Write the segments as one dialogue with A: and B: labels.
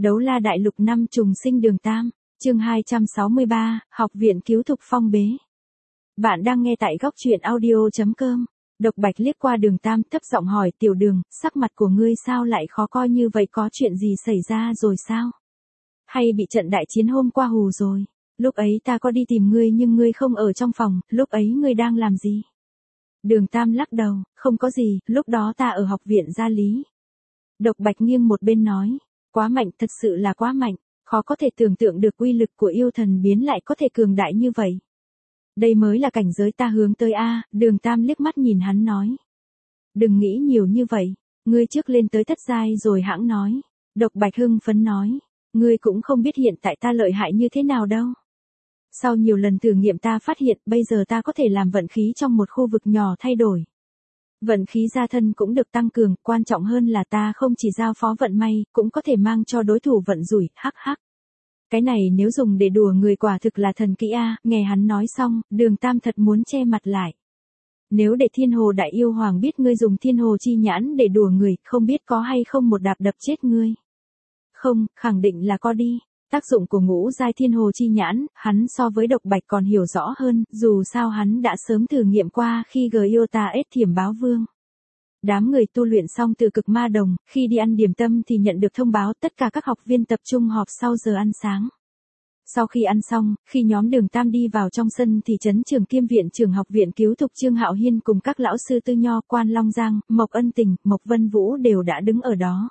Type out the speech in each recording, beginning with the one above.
A: Đấu la đại lục năm trùng sinh đường Tam, chương 263, học viện cứu thục phong bế. Bạn đang nghe tại góc truyện audio.com. Độc Bạch liếc qua đường Tam thấp giọng hỏi Tiểu Đường, sắc mặt của ngươi sao lại khó coi như vậy, có chuyện gì xảy ra rồi sao? Hay bị trận đại chiến hôm qua hù rồi? Lúc ấy ta có đi tìm ngươi nhưng ngươi không ở trong phòng, lúc ấy ngươi đang làm gì? Đường Tam lắc đầu, không có gì, lúc đó ta ở học viện gia lý. Độc Bạch nghiêng một bên nói, quá mạnh, thật sự là quá mạnh, khó có thể tưởng tượng được uy lực của yêu thần biến lại có thể cường đại như vậy. Đây mới là cảnh giới ta hướng tới a. Đường Tam liếc mắt nhìn hắn nói. Đừng nghĩ nhiều như vậy, ngươi trước lên tới thất giai rồi hãng nói. Độc Bạch hưng phấn nói, ngươi cũng không biết hiện tại ta lợi hại như thế nào đâu. Sau nhiều lần thử nghiệm ta phát hiện bây giờ ta có thể làm vận khí trong một khu vực nhỏ thay đổi. Vận khí gia thân cũng được tăng cường, quan trọng hơn là ta không chỉ giao phó vận may, cũng có thể mang cho đối thủ vận rủi, hắc hắc. Cái này nếu dùng để đùa người quả thực là thần kỹ a. Nghe hắn nói xong, Đường Tam thật muốn che mặt lại. Nếu để Thiên Hồ Đại Yêu Hoàng biết ngươi dùng Thiên Hồ Chi Nhãn để đùa người, không biết có hay không một đạp đập chết ngươi. Không, khẳng định là có đi. Tác dụng của ngũ giai Thiên Hồ Chi Nhãn, hắn so với Độc Bạch còn hiểu rõ hơn, dù sao hắn đã sớm thử nghiệm qua khi Gyota ết Thiểm Báo Vương. Đám người tu luyện xong từ Cực Ma Đồng, khi đi ăn điểm tâm thì nhận được thông báo tất cả các học viên tập trung họp sau giờ ăn sáng. Sau khi ăn xong, khi nhóm Đường Tam đi vào trong sân thì trấn trưởng kiêm viện trưởng học viện cứu thục Trương Hạo Hiên cùng các lão sư Tư Nho, Quan Long Giang, Mộc Ân Tình, Mộc Vân Vũ đều đã đứng ở đó.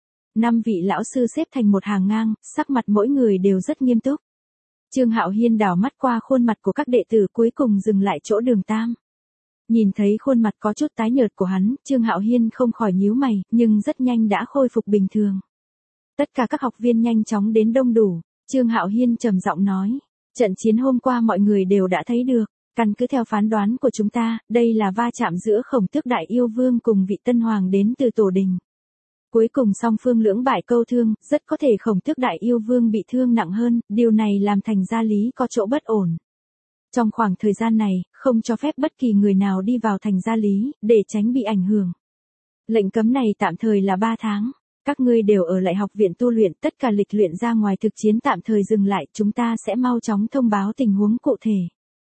A: 5 vị lão sư xếp thành một hàng ngang, sắc mặt mỗi người đều rất nghiêm túc. Trương Hạo Hiên đảo mắt qua khuôn mặt của các đệ tử cuối cùng dừng lại chỗ Đường Tam. Nhìn thấy khuôn mặt có chút tái nhợt của hắn, Trương Hạo Hiên không khỏi nhíu mày, nhưng rất nhanh đã khôi phục bình thường. Tất cả các học viên nhanh chóng đến đông đủ, Trương Hạo Hiên trầm giọng nói, trận chiến hôm qua mọi người đều đã thấy được, căn cứ theo phán đoán của chúng ta, đây là va chạm giữa Khổng Tước Đại Yêu Vương cùng vị tân hoàng đến từ Tổ Đình. Cuối cùng song phương lưỡng bại câu thương, rất có thể Khổng Tước Đại Yêu Vương bị thương nặng hơn, điều này làm thành gia lý có chỗ bất ổn. Trong khoảng thời gian này, không cho phép bất kỳ người nào đi vào thành gia lý, để tránh bị ảnh hưởng. Lệnh cấm này tạm thời là 3 tháng. Các ngươi đều ở lại học viện tu luyện, tất cả lịch luyện ra ngoài thực chiến tạm thời dừng lại, chúng ta sẽ mau chóng thông báo tình huống cụ thể.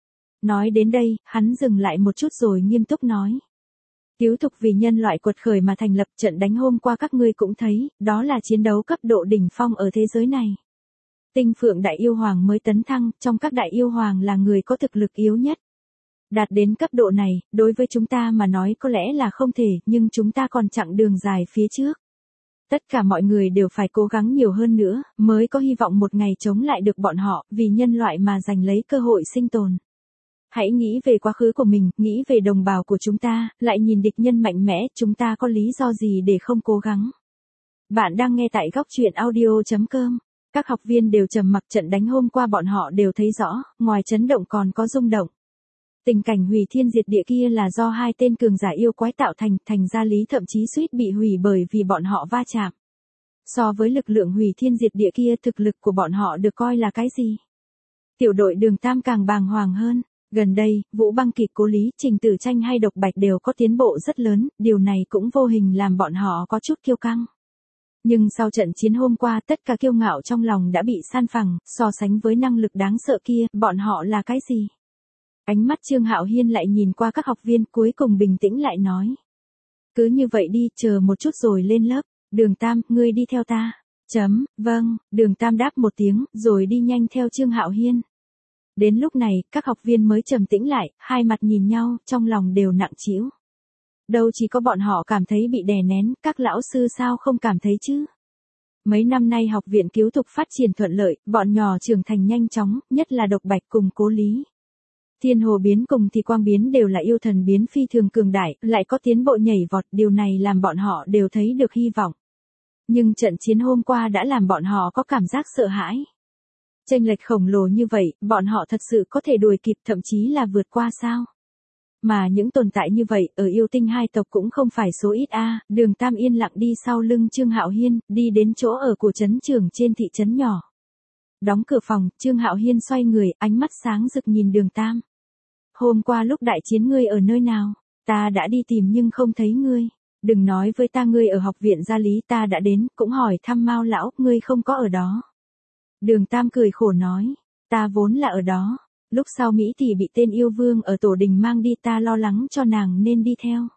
A: Nói đến đây, hắn dừng lại một chút rồi nghiêm túc nói. Cứu thục vì nhân loại quật khởi mà thành lập, trận đánh hôm qua các ngươi cũng thấy, đó là chiến đấu cấp độ đỉnh phong ở thế giới này. Tinh Phượng Đại Yêu Hoàng mới tấn thăng, trong các Đại Yêu Hoàng là người có thực lực yếu nhất. Đạt đến cấp độ này, đối với chúng ta mà nói có lẽ là không thể, nhưng chúng ta còn chặng đường dài phía trước. Tất cả mọi người đều phải cố gắng nhiều hơn nữa, mới có hy vọng một ngày chống lại được bọn họ, vì nhân loại mà giành lấy cơ hội sinh tồn. Hãy nghĩ về quá khứ của mình, nghĩ về đồng bào của chúng ta, lại nhìn địch nhân mạnh mẽ, chúng ta có lý do gì để không cố gắng. Bạn đang nghe tại góc truyện audio.com. Các học viên đều trầm mặc, trận đánh hôm qua bọn họ đều thấy rõ, ngoài chấn động còn có rung động. Tình cảnh hủy thiên diệt địa kia là do 2 tên cường giả yêu quái tạo thành gia lý thậm chí suýt bị hủy bởi vì bọn họ va chạm. So với lực lượng hủy thiên diệt địa kia, thực lực của bọn họ được coi là cái gì? Tiểu đội Đường Tam càng bàng hoàng hơn. Gần đây, Vũ Băng Kịch, Cố Lý, Trình Tử Tranh hay Độc Bạch đều có tiến bộ rất lớn, điều này cũng vô hình làm bọn họ có chút kiêu căng. Nhưng sau trận chiến hôm qua, tất cả kiêu ngạo trong lòng đã bị san phẳng, so sánh với năng lực đáng sợ kia, bọn họ là cái gì? Ánh mắt Trương Hạo Hiên lại nhìn qua các học viên, cuối cùng bình tĩnh lại nói. Cứ như vậy đi, chờ một chút rồi lên lớp. Đường Tam, ngươi đi theo ta. Vâng, Đường Tam đáp một tiếng, rồi đi nhanh theo Trương Hạo Hiên. Đến lúc này, các học viên mới trầm tĩnh lại, hai mặt nhìn nhau, trong lòng đều nặng trĩu. Đâu chỉ có bọn họ cảm thấy bị đè nén, các lão sư sao không cảm thấy chứ? Mấy năm nay học viện cứu thục phát triển thuận lợi, bọn nhỏ trưởng thành nhanh chóng, nhất là Độc Bạch cùng Cố Lý. Thiên Hồ biến cùng thì Quang biến đều là yêu thần biến phi thường cường đại, lại có tiến bộ nhảy vọt, điều này làm bọn họ đều thấy được hy vọng. Nhưng trận chiến hôm qua đã làm bọn họ có cảm giác sợ hãi. Chênh lệch khổng lồ như vậy, bọn họ thật sự có thể đuổi kịp, thậm chí là vượt qua sao? Mà những tồn tại như vậy, ở yêu tinh hai tộc cũng không phải số ít a. Đường Tam yên lặng đi sau lưng Trương Hạo Hiên, đi đến chỗ ở của trấn trưởng trên thị trấn nhỏ. Đóng cửa phòng, Trương Hạo Hiên xoay người, ánh mắt sáng rực nhìn Đường Tam. Hôm qua lúc đại chiến ngươi ở nơi nào? Ta đã đi tìm nhưng không thấy ngươi. Đừng nói với ta ngươi ở học viện gia lý, ta đã đến, cũng hỏi thăm Mao lão, ngươi không có ở đó. Đường Tam cười khổ nói, ta vốn là ở đó. Lúc sau Mỹ thì bị tên yêu vương ở tổ đình mang đi, ta lo lắng cho nàng nên đi theo.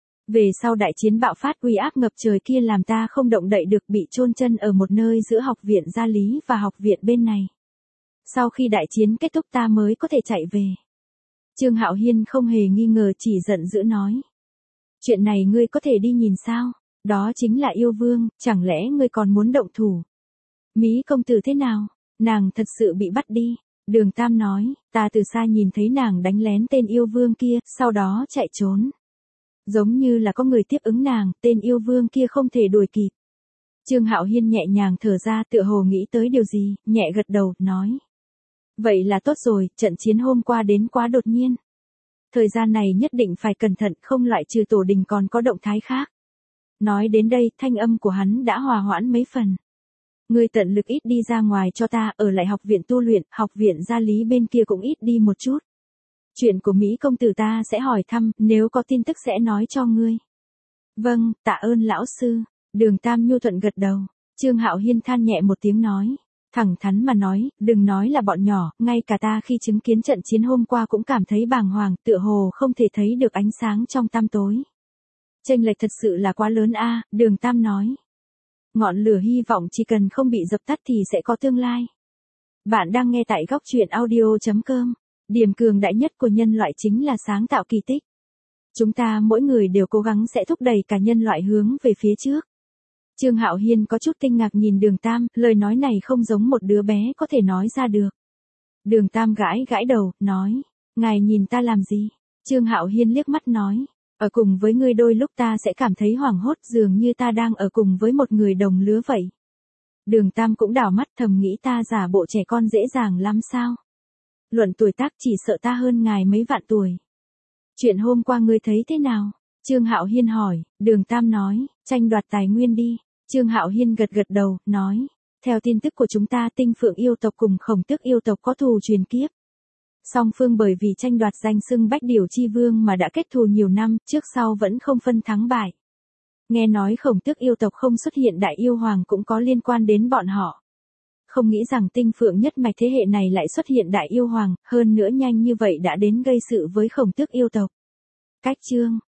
A: Về sau đại chiến bạo phát, uy áp ngập trời kia làm ta không động đậy được, bị chôn chân ở một nơi giữa học viện gia lý và học viện bên này. Sau khi đại chiến kết thúc ta mới có thể chạy về. Trương Hạo Hiên không hề nghi ngờ, chỉ giận dữ nói. Chuyện này ngươi có thể đi nhìn sao? Đó chính là yêu vương, chẳng lẽ ngươi còn muốn động thủ? Mỹ công tử thế nào? Nàng thật sự bị bắt đi. Đường Tam nói, ta từ xa nhìn thấy nàng đánh lén tên yêu vương kia, sau đó chạy trốn. Giống như là có người tiếp ứng nàng, tên yêu vương kia không thể đuổi kịp. Trương Hạo Hiên nhẹ nhàng thở ra, tựa hồ nghĩ tới điều gì, nhẹ gật đầu, nói. Vậy là tốt rồi, trận chiến hôm qua đến quá đột nhiên. Thời gian này nhất định phải cẩn thận, không loại trừ tổ đình còn có động thái khác. Nói đến đây, thanh âm của hắn đã hòa hoãn mấy phần. Ngươi tận lực ít đi ra ngoài cho ta, ở lại học viện tu luyện, học viện gia lý bên kia cũng ít đi một chút. Chuyện của Mỹ công tử ta sẽ hỏi thăm, nếu có tin tức sẽ nói cho ngươi. Vâng, tạ ơn lão sư. Đường Tam nhu thuận gật đầu. Trương Hạo Hiên than nhẹ một tiếng nói. Thẳng thắn mà nói, đừng nói là bọn nhỏ, ngay cả ta khi chứng kiến trận chiến hôm qua cũng cảm thấy bàng hoàng, tựa hồ không thể thấy được ánh sáng trong tăm tối. Chênh lệch thật sự là quá lớn a, Đường Tam nói. Ngọn lửa hy vọng chỉ cần không bị dập tắt thì sẽ có tương lai. Bạn đang nghe tại góc truyện audio.com. Điểm cường đại nhất của nhân loại chính là sáng tạo kỳ tích. Chúng ta mỗi người đều cố gắng sẽ thúc đẩy cả nhân loại hướng về phía trước. Trương Hạo Hiên có chút kinh ngạc nhìn Đường Tam, lời nói này không giống một đứa bé có thể nói ra được. Đường Tam gãi gãi đầu, nói, ngài nhìn ta làm gì? Trương Hạo Hiên liếc mắt nói, ở cùng với ngươi đôi lúc ta sẽ cảm thấy hoảng hốt, dường như ta đang ở cùng với một người đồng lứa vậy. Đường Tam cũng đảo mắt, thầm nghĩ ta giả bộ trẻ con dễ dàng lắm sao? Luận tuổi tác chỉ sợ ta hơn ngài mấy vạn tuổi. Chuyện hôm qua ngươi thấy thế nào? Trương Hạo Hiên hỏi. Đường Tam nói, tranh đoạt tài nguyên đi. Trương Hạo Hiên gật gật đầu, nói, theo tin tức của chúng ta, Tinh Phượng yêu tộc cùng Khổng Tước yêu tộc có thù truyền kiếp. Song phương bởi vì tranh đoạt danh xưng Bách Điểu Chi Vương mà đã kết thù nhiều năm, trước sau vẫn không phân thắng bại. Nghe nói Khổng Tước yêu tộc không xuất hiện đại yêu hoàng cũng có liên quan đến bọn họ. Không nghĩ rằng Tinh Phượng nhất mạch thế hệ này lại xuất hiện đại yêu hoàng, hơn nữa nhanh như vậy đã đến gây sự với Khổng Tước yêu tộc. Cách chương